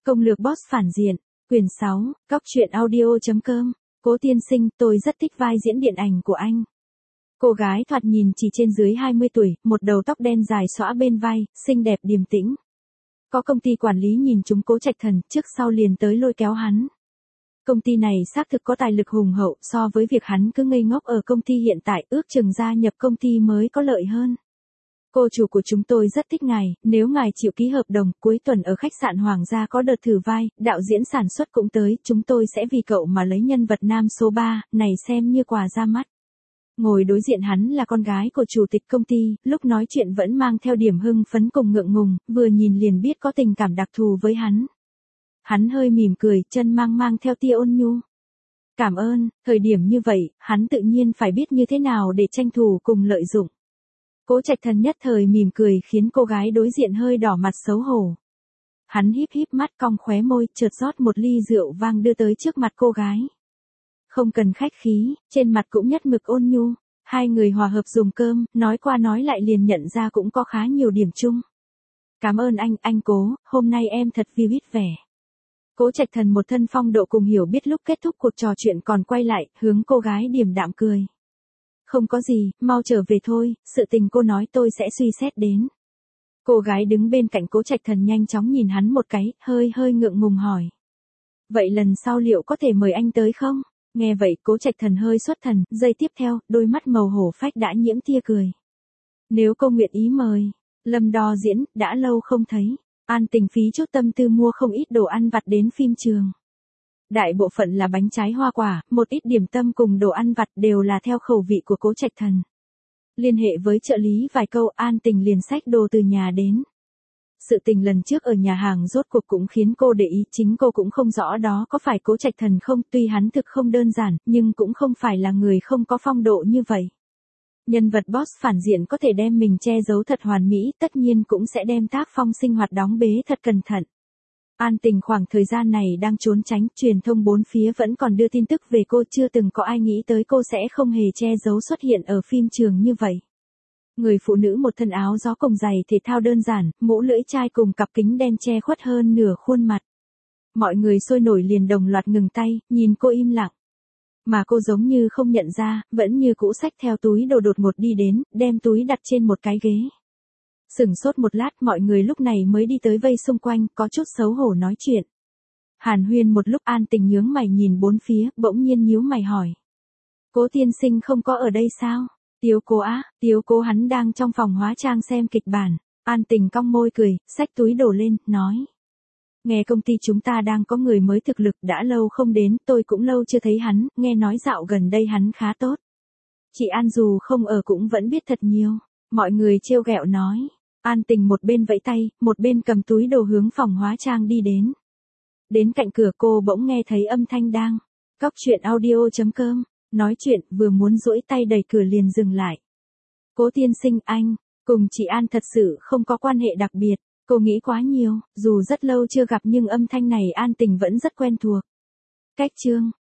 Công lược boss phản diện, quyển 6, Cóc truyện audio.com, Cố tiên sinh, tôi rất thích vai diễn điện ảnh của anh. Cô gái thoạt nhìn chỉ trên dưới 20 tuổi, một đầu tóc đen dài xõa bên vai, xinh đẹp điềm tĩnh. Có công ty quản lý nhìn chúng Cố Trạch Thần, trước sau liền tới lôi kéo hắn. Công ty này xác thực có tài lực hùng hậu, so với việc hắn cứ ngây ngốc ở công ty hiện tại, ước chừng gia nhập công ty mới có lợi hơn. Cô chủ của chúng tôi rất thích ngài, nếu ngài chịu ký hợp đồng, cuối tuần ở khách sạn Hoàng gia có đợt thử vai, đạo diễn sản xuất cũng tới, chúng tôi sẽ vì cậu mà lấy nhân vật nam số 3, này xem như quà ra mắt. Ngồi đối diện hắn là con gái của chủ tịch công ty, lúc nói chuyện vẫn mang theo điểm hưng phấn cùng ngượng ngùng, vừa nhìn liền biết có tình cảm đặc thù với hắn. Hắn hơi mỉm cười, chân mang theo tia ôn nhu. Cảm ơn, thời điểm như vậy, hắn tự nhiên phải biết như thế nào để tranh thủ cùng lợi dụng. Cố Trạch Thần nhất thời mỉm cười khiến cô gái đối diện hơi đỏ mặt xấu hổ. Hắn híp mắt cong khóe môi, chợt rót một ly rượu vang đưa tới trước mặt cô gái. Không cần khách khí, trên mặt cũng nhất mực ôn nhu. Hai người hòa hợp dùng cơm, nói qua nói lại liền nhận ra cũng có khá nhiều điểm chung. Cảm ơn anh Cố, hôm nay em thật vui vẻ. Cố Trạch Thần một thân phong độ cùng hiểu biết lúc kết thúc cuộc trò chuyện còn quay lại, hướng cô gái điềm đạm cười. Không có gì, mau trở về thôi, sự tình cô nói tôi sẽ suy xét đến. Cô gái đứng bên cạnh Cố Trạch Thần nhanh chóng nhìn hắn một cái, hơi ngượng ngùng hỏi. Vậy lần sau liệu có thể mời anh tới không? Nghe vậy Cố Trạch Thần hơi xuất thần, giây tiếp theo, đôi mắt màu hổ phách đã nhiễm tia cười. Nếu cô nguyện ý mời, Lâm Đo diễn, đã lâu không thấy. An Tình phí chút tâm tư mua không ít đồ ăn vặt đến phim trường. Đại bộ phận là bánh trái hoa quả, một ít điểm tâm cùng đồ ăn vặt đều là theo khẩu vị của Cố Trạch Thần. Liên hệ với trợ lý vài câu, An Tình liền xách đồ từ nhà đến. Sự tình lần trước ở nhà hàng rốt cuộc cũng khiến cô để ý, chính cô cũng không rõ đó có phải Cố Trạch Thần không, tuy hắn thực không đơn giản, nhưng cũng không phải là người không có phong độ như vậy. Nhân vật boss phản diện có thể đem mình che giấu thật hoàn mỹ, tất nhiên cũng sẽ đem tác phong sinh hoạt đóng bế thật cẩn thận. An Tình khoảng thời gian này đang trốn tránh, truyền thông bốn phía vẫn còn đưa tin tức về cô, chưa từng có ai nghĩ tới cô sẽ không hề che giấu xuất hiện ở phim trường như vậy. Người phụ nữ một thân áo gió cùng giày thể thao đơn giản, mũ lưỡi chai cùng cặp kính đen che khuất hơn nửa khuôn mặt. Mọi người sôi nổi liền đồng loạt ngừng tay, nhìn cô im lặng. Mà cô giống như không nhận ra, vẫn như cũ xách theo túi đồ đột ngột đi đến, đem túi đặt trên một cái ghế. Sửng sốt một lát, mọi người lúc này mới đi tới vây xung quanh, có chút xấu hổ nói chuyện. Hàn huyên một lúc, An Tình nhướng mày nhìn bốn phía, bỗng nhiên nhíu mày hỏi. Cố tiên sinh không có ở đây sao? Tiếu Cố á, Tiếu Cố hắn đang trong phòng hóa trang xem kịch bản. An Tình cong môi cười, xách túi đổ lên, nói. Nghe công ty chúng ta đang có người mới thực lực, đã lâu không đến, tôi cũng lâu chưa thấy hắn, nghe nói dạo gần đây hắn khá tốt. Chị An dù không ở cũng vẫn biết thật nhiều. Mọi người trêu ghẹo nói. An Tình một bên vẫy tay, một bên cầm túi đồ hướng phòng hóa trang đi đến. Đến cạnh cửa cô bỗng nghe thấy âm thanh đang. Cóc truyện audio.com, nói chuyện vừa muốn duỗi tay đẩy cửa liền dừng lại. Cố tiên sinh, anh, cùng chị An thật sự không có quan hệ đặc biệt. Cô nghĩ quá nhiều, dù rất lâu chưa gặp nhưng âm thanh này An Tình vẫn rất quen thuộc. Cách chương.